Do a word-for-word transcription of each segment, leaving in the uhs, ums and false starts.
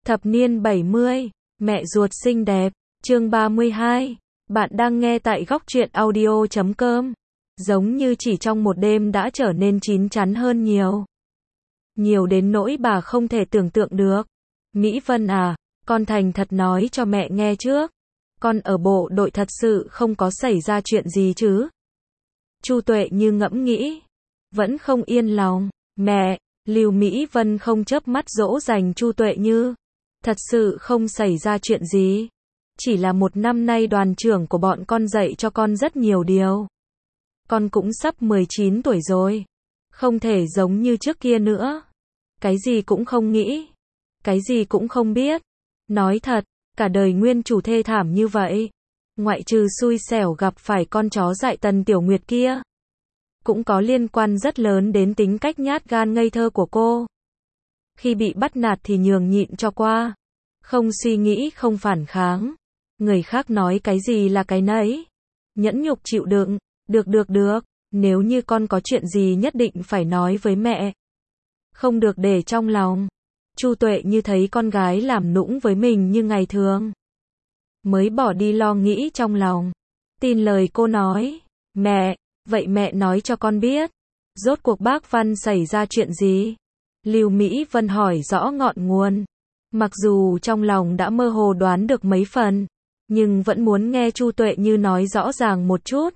Thập niên bảy mươi, mẹ ruột xinh đẹp, chương ba mươi hai. Bạn đang nghe tại góc truyện audio chấm com. Giống như chỉ trong một đêm đã trở nên chín chắn hơn nhiều. Nhiều đến nỗi bà không thể tưởng tượng được. Mỹ Vân à, con thành thật nói cho mẹ nghe trước. Con ở bộ đội thật sự không có xảy ra chuyện gì chứ? Chu Tuệ Như ngẫm nghĩ. Vẫn không yên lòng. Mẹ, Lưu Mỹ Vân không chớp mắt dỗ dành Chu Tuệ Như. Thật sự không xảy ra chuyện gì. Chỉ là một năm nay đoàn trưởng của bọn con dạy cho con rất nhiều điều. Con cũng sắp mười chín tuổi rồi. Không thể giống như trước kia nữa. Cái gì cũng không nghĩ. Cái gì cũng không biết. Nói thật, cả đời nguyên chủ thê thảm như vậy. Ngoại trừ xui xẻo gặp phải con chó dại Tần Tiểu Nguyệt kia. Cũng có liên quan rất lớn đến tính cách nhát gan ngây thơ của cô. Khi bị bắt nạt thì nhường nhịn cho qua. Không suy nghĩ, không phản kháng. Người khác nói cái gì là cái nấy. Nhẫn nhục chịu đựng. Được được được. Nếu như con có chuyện gì nhất định phải nói với mẹ. Không được để trong lòng. Chu Tuệ Như thấy con gái làm nũng với mình như ngày thường. Mới bỏ đi lo nghĩ trong lòng. Tin lời cô nói. Mẹ, vậy mẹ nói cho con biết. Rốt cuộc bác Văn xảy ra chuyện gì? Lưu Mỹ Vân hỏi rõ ngọn nguồn. Mặc dù trong lòng đã mơ hồ đoán được mấy phần, nhưng vẫn muốn nghe Chu Tuệ Như nói rõ ràng một chút.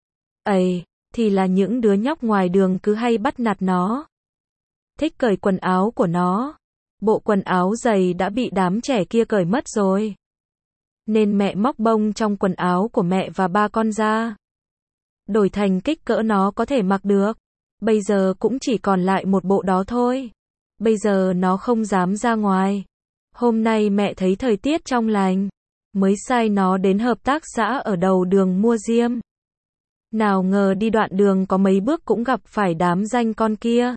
Ây, thì là những đứa nhóc ngoài đường cứ hay bắt nạt nó. Thích cởi quần áo của nó. Bộ quần áo dày đã bị đám trẻ kia cởi mất rồi. Nên mẹ móc bông trong quần áo của mẹ và ba con ra. Đổi thành kích cỡ nó có thể mặc được. Bây giờ cũng chỉ còn lại một bộ đó thôi. Bây giờ nó không dám ra ngoài. Hôm nay mẹ thấy thời tiết trong lành. Mới sai nó đến hợp tác xã ở đầu đường mua diêm. Nào ngờ đi đoạn đường có mấy bước cũng gặp phải đám danh con kia.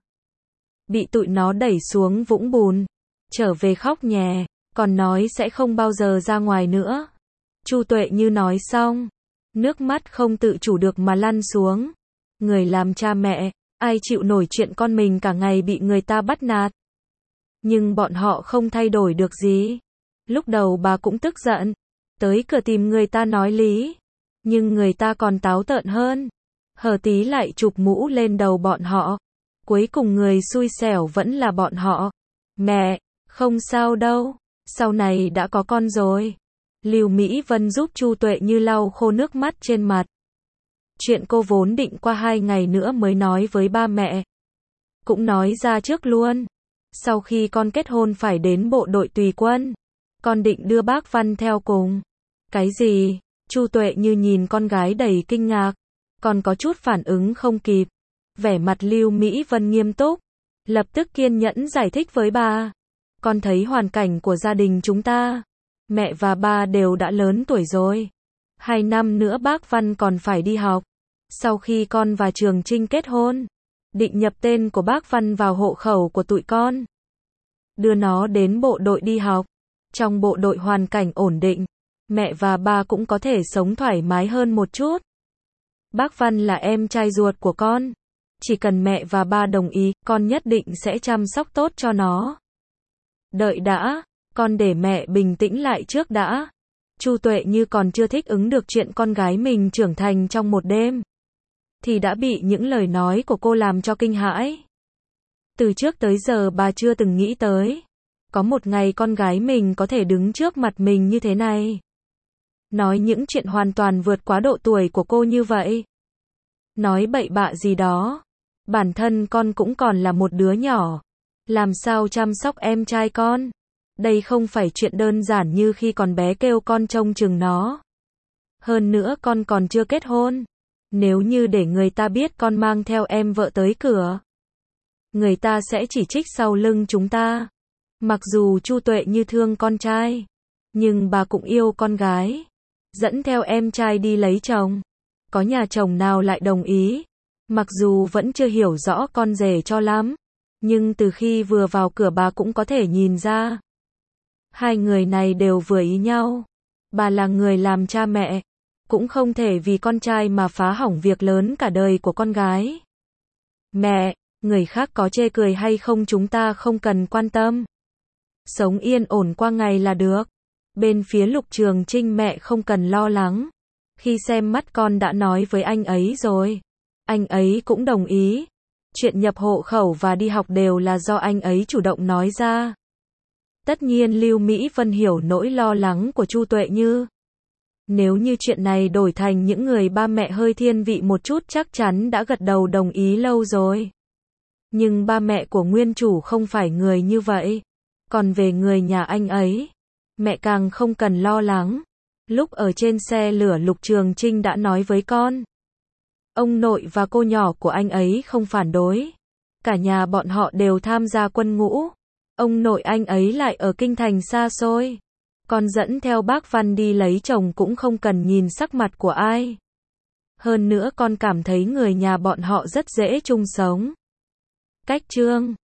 Bị tụi nó đẩy xuống vũng bùn. Trở về khóc nhè. Còn nói sẽ không bao giờ ra ngoài nữa. Chu Tuệ Như nói xong. Nước mắt không tự chủ được mà lăn xuống. Người làm cha mẹ, ai chịu nổi chuyện con mình cả ngày bị người ta bắt nạt. Nhưng bọn họ không thay đổi được gì. Lúc đầu bà cũng tức giận. Tới cửa tìm người ta nói lý. Nhưng người ta còn táo tợn hơn. Hờ tí lại chụp mũ lên đầu bọn họ. Cuối cùng người xui xẻo vẫn là bọn họ. Mẹ, không sao đâu. Sau này đã có con rồi. Lưu Mỹ Vân giúp Chu Tuệ Như lau khô nước mắt trên mặt. Chuyện cô vốn định qua hai ngày nữa mới nói với ba mẹ. Cũng nói ra trước luôn. Sau khi con kết hôn phải đến bộ đội tùy quân. Con định đưa bác Văn theo cùng. Cái gì? Chu Tuệ Như nhìn con gái đầy kinh ngạc. Còn có chút phản ứng không kịp. Vẻ mặt Lưu Mỹ Vân nghiêm túc. Lập tức kiên nhẫn giải thích với bà. Con thấy hoàn cảnh của gia đình chúng ta. Mẹ và ba đều đã lớn tuổi rồi. Hai năm nữa bác Văn còn phải đi học. Sau khi con và Trường Trinh kết hôn, định nhập tên của bác Văn vào hộ khẩu của tụi con. Đưa nó đến bộ đội đi học. Trong bộ đội hoàn cảnh ổn định, mẹ và ba cũng có thể sống thoải mái hơn một chút. Bác Văn là em trai ruột của con. Chỉ cần mẹ và ba đồng ý, con nhất định sẽ chăm sóc tốt cho nó. Đợi đã, con để mẹ bình tĩnh lại trước đã. Chu Tuệ Như còn chưa thích ứng được chuyện con gái mình trưởng thành trong một đêm. Thì đã bị những lời nói của cô làm cho kinh hãi. Từ trước tới giờ bà chưa từng nghĩ tới. Có một ngày con gái mình có thể đứng trước mặt mình như thế này. Nói những chuyện hoàn toàn vượt quá độ tuổi của cô như vậy. Nói bậy bạ gì đó. Bản thân con cũng còn là một đứa nhỏ. Làm sao chăm sóc em trai con? Đây không phải chuyện đơn giản như khi còn bé kêu con trông chừng nó. Hơn nữa con còn chưa kết hôn. Nếu như để người ta biết con mang theo em vợ tới cửa, người ta sẽ chỉ trích sau lưng chúng ta. Mặc dù Chu Tuệ Như thương con trai, nhưng bà cũng yêu con gái. Dẫn theo em trai đi lấy chồng. Có nhà chồng nào lại đồng ý. Mặc dù vẫn chưa hiểu rõ con rể cho lắm, nhưng từ khi vừa vào cửa bà cũng có thể nhìn ra. Hai người này đều vừa ý nhau. Bà là người làm cha mẹ, cũng không thể vì con trai mà phá hỏng việc lớn cả đời của con gái. Mẹ, người khác có chê cười hay không chúng ta không cần quan tâm. sống yên ổn qua ngày là được. Bên phía Lục Trường Trinh mẹ không cần lo lắng. Khi xem mắt con đã nói với anh ấy rồi. Anh ấy cũng đồng ý. Chuyện nhập hộ khẩu và đi học đều là do anh ấy chủ động nói ra. Tất nhiên Lưu Mỹ Vân hiểu nỗi lo lắng của Chu Tuệ Như. Nếu như chuyện này đổi thành những người ba mẹ hơi thiên vị một chút chắc chắn đã gật đầu đồng ý lâu rồi. Nhưng ba mẹ của nguyên chủ không phải người như vậy. Còn về người nhà anh ấy, mẹ càng không cần lo lắng. Lúc ở trên xe lửa Lục Trường Trinh đã nói với con. Ông nội và cô nhỏ của anh ấy không phản đối. Cả nhà bọn họ đều tham gia quân ngũ. Ông nội anh ấy lại ở kinh thành xa xôi. Con dẫn theo bác Văn đi lấy chồng cũng không cần nhìn sắc mặt của ai. Hơn nữa con cảm thấy người nhà bọn họ rất dễ chung sống. Cách chương